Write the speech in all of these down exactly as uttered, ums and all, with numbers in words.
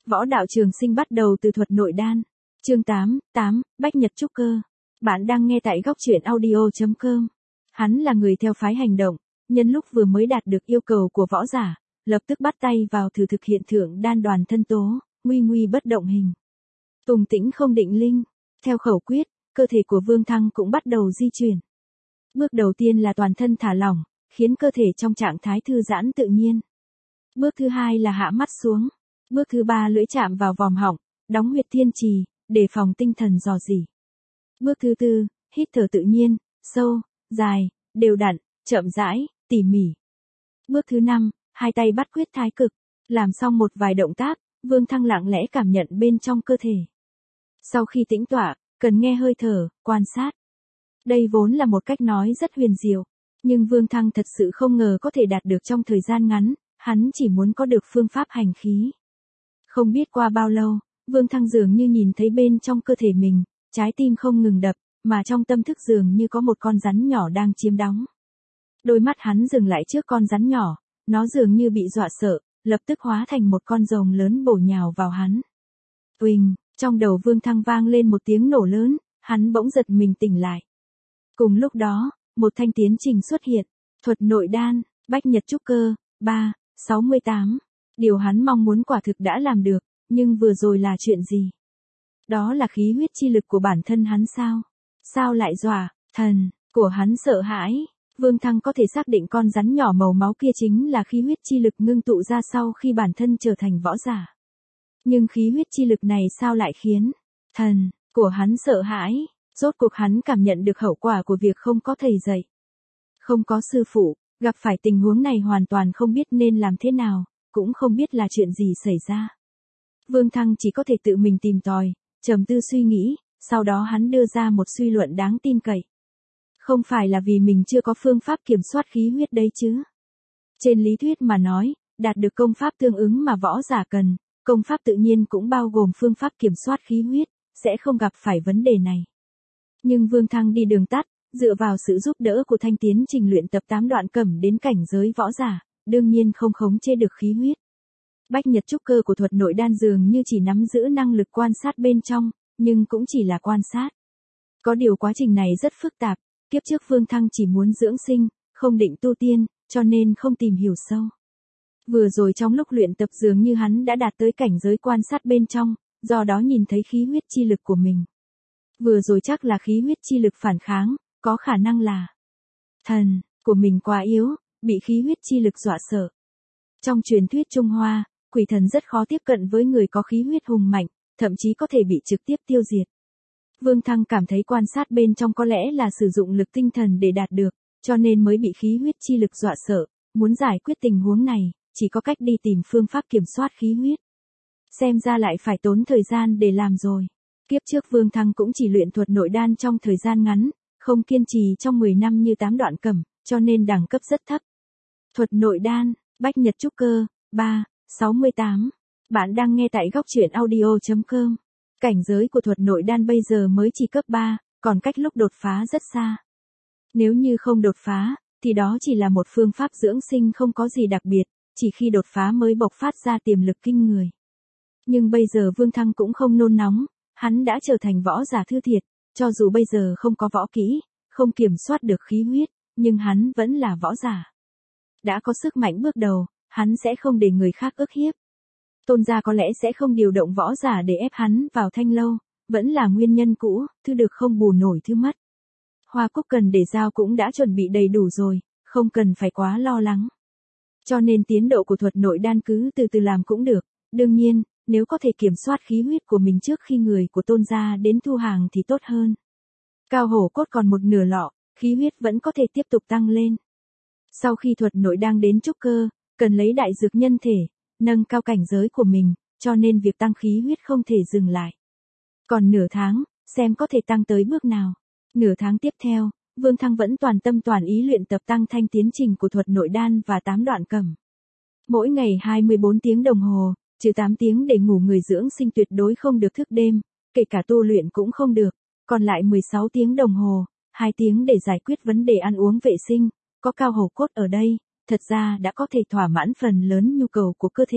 Võ đạo trường sinh bắt đầu từ thuật nội đan. Chương tám, tám, Bách Nhật Trúc Cơ. Bạn đang nghe tại góc truyện audio chấm com. Hắn là người theo phái hành động, nhân lúc vừa mới đạt được yêu cầu của võ giả, lập tức bắt tay vào thử thực hiện thượng đan đoàn thân tố, nguy nguy bất động hình. Tùng tĩnh không định linh. Theo khẩu quyết, cơ thể của Vương Thăng cũng bắt đầu di chuyển. Bước đầu tiên là toàn thân thả lỏng, khiến cơ thể trong trạng thái thư giãn tự nhiên. Bước thứ hai là hạ mắt xuống. Bước thứ ba lưỡi chạm vào vòm họng, đóng huyệt thiên trì, để phòng tinh thần rò rỉ. Bước thứ tư, hít thở tự nhiên, sâu, dài, đều đặn, chậm rãi, tỉ mỉ. Bước thứ năm, hai tay bắt quyết thái cực. Làm xong một vài động tác, Vương Thăng lặng lẽ cảm nhận bên trong cơ thể. Sau khi tĩnh tọa, cần nghe hơi thở, quan sát. Đây vốn là một cách nói rất huyền diệu, nhưng Vương Thăng thật sự không ngờ có thể đạt được trong thời gian ngắn, hắn chỉ muốn có được phương pháp hành khí. Không biết qua bao lâu, Vương Thăng dường như nhìn thấy bên trong cơ thể mình, trái tim không ngừng đập, mà trong tâm thức dường như có một con rắn nhỏ đang chiếm đóng. Đôi mắt hắn dừng lại trước con rắn nhỏ, nó dường như bị dọa sợ, lập tức hóa thành một con rồng lớn bổ nhào vào hắn. Uỳnh, trong đầu Vương Thăng vang lên một tiếng nổ lớn, hắn bỗng giật mình tỉnh lại. Cùng lúc đó, một thanh tiến trình xuất hiện, thuật nội đan, Bách Nhật Trúc Cơ, ba, sáu mươi tám. Điều hắn mong muốn quả thực đã làm được, nhưng vừa rồi là chuyện gì? Đó là khí huyết chi lực của bản thân hắn sao? Sao lại dọa, thần, của hắn sợ hãi? Vương Thăng có thể xác định con rắn nhỏ màu máu kia chính là khí huyết chi lực ngưng tụ ra sau khi bản thân trở thành võ giả. Nhưng khí huyết chi lực này sao lại khiến thần của hắn sợ hãi? Rốt cuộc hắn cảm nhận được hậu quả của việc không có thầy dạy, không có sư phụ, gặp phải tình huống này hoàn toàn không biết nên làm thế nào, cũng không biết là chuyện gì xảy ra. Vương Thăng chỉ có thể tự mình tìm tòi, trầm tư suy nghĩ, sau đó hắn đưa ra một suy luận đáng tin cậy. Không phải là vì mình chưa có phương pháp kiểm soát khí huyết đấy chứ. Trên lý thuyết mà nói, đạt được công pháp tương ứng mà võ giả cần, công pháp tự nhiên cũng bao gồm phương pháp kiểm soát khí huyết, sẽ không gặp phải vấn đề này. Nhưng Vương Thăng đi đường tắt, dựa vào sự giúp đỡ của thanh tiến trình luyện tập tám đoạn cẩm đến cảnh giới võ giả, đương nhiên không khống chế được khí huyết. Bách Nhật Trúc Cơ của thuật nội đan dường như chỉ nắm giữ năng lực quan sát bên trong, nhưng cũng chỉ là quan sát. Có điều quá trình này rất phức tạp, kiếp trước Vương Thăng chỉ muốn dưỡng sinh, không định tu tiên, cho nên không tìm hiểu sâu. Vừa rồi trong lúc luyện tập dường như hắn đã đạt tới cảnh giới quan sát bên trong, do đó nhìn thấy khí huyết chi lực của mình. Vừa rồi chắc là khí huyết chi lực phản kháng, có khả năng là thần của mình quá yếu, bị khí huyết chi lực dọa sợ. Trong truyền thuyết Trung Hoa, quỷ thần rất khó tiếp cận với người có khí huyết hùng mạnh, thậm chí có thể bị trực tiếp tiêu diệt. Vương Thăng cảm thấy quan sát bên trong có lẽ là sử dụng lực tinh thần để đạt được, cho nên mới bị khí huyết chi lực dọa sợ, muốn giải quyết tình huống này, chỉ có cách đi tìm phương pháp kiểm soát khí huyết. Xem ra lại phải tốn thời gian để làm rồi. Kiếp trước Vương Thăng cũng chỉ luyện thuật nội đan trong thời gian ngắn, không kiên trì trong mười năm như tám đoạn cẩm, cho nên đẳng cấp rất thấp. Thuật nội đan, Bách Nhật Trúc Cơ, ba, sáu mươi tám. Bạn đang nghe tại góc truyện audio chấm com. Cảnh giới của thuật nội đan bây giờ mới chỉ cấp ba, còn cách lúc đột phá rất xa. Nếu như không đột phá, thì đó chỉ là một phương pháp dưỡng sinh không có gì đặc biệt, chỉ khi đột phá mới bộc phát ra tiềm lực kinh người. Nhưng bây giờ Vương Thăng cũng không nôn nóng, hắn đã trở thành võ giả thư thiệt, cho dù bây giờ không có võ kỹ, không kiểm soát được khí huyết, nhưng hắn vẫn là võ giả. Đã có sức mạnh bước đầu, hắn sẽ không để người khác ức hiếp. Tôn gia có lẽ sẽ không điều động võ giả để ép hắn vào thanh lâu, vẫn là nguyên nhân cũ, thứ được không bù nổi thứ mất. Hoa cúc cần để giao cũng đã chuẩn bị đầy đủ rồi, không cần phải quá lo lắng. Cho nên tiến độ của thuật nội đan cứ từ từ làm cũng được, đương nhiên, nếu có thể kiểm soát khí huyết của mình trước khi người của Tôn gia đến thu hàng thì tốt hơn. Cao hổ cốt còn một nửa lọ, khí huyết vẫn có thể tiếp tục tăng lên. Sau khi thuật nội đan đến trúc cơ, cần lấy đại dược nhân thể, nâng cao cảnh giới của mình, cho nên việc tăng khí huyết không thể dừng lại. Còn nửa tháng, xem có thể tăng tới bước nào. Nửa tháng tiếp theo, Vương Thăng vẫn toàn tâm toàn ý luyện tập tăng thanh tiến trình của thuật nội đan và tám đoạn cẩm. Mỗi ngày hai mươi bốn tiếng đồng hồ, trừ tám tiếng để ngủ người dưỡng sinh tuyệt đối không được thức đêm, kể cả tu luyện cũng không được, còn lại mười sáu tiếng đồng hồ, hai tiếng để giải quyết vấn đề ăn uống vệ sinh, có cao hổ cốt ở đây, thật ra đã có thể thỏa mãn phần lớn nhu cầu của cơ thể,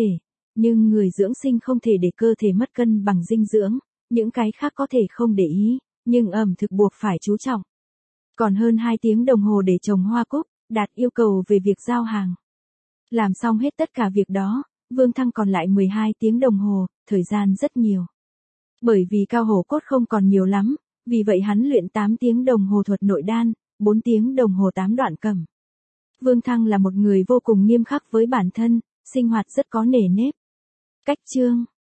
nhưng người dưỡng sinh không thể để cơ thể mất cân bằng dinh dưỡng, những cái khác có thể không để ý, nhưng ẩm thực buộc phải chú trọng. Còn hơn hai tiếng đồng hồ để trồng hoa cúc, đạt yêu cầu về việc giao hàng. Làm xong hết tất cả việc đó, Vương Thăng còn lại mười hai tiếng đồng hồ, thời gian rất nhiều. Bởi vì cao hổ cốt không còn nhiều lắm, vì vậy hắn luyện tám tiếng đồng hồ thuật nội đan, bốn tiếng đồng hồ tám đoạn cầm. Vương Thăng là một người vô cùng nghiêm khắc với bản thân, sinh hoạt rất có nề nếp. Cách chương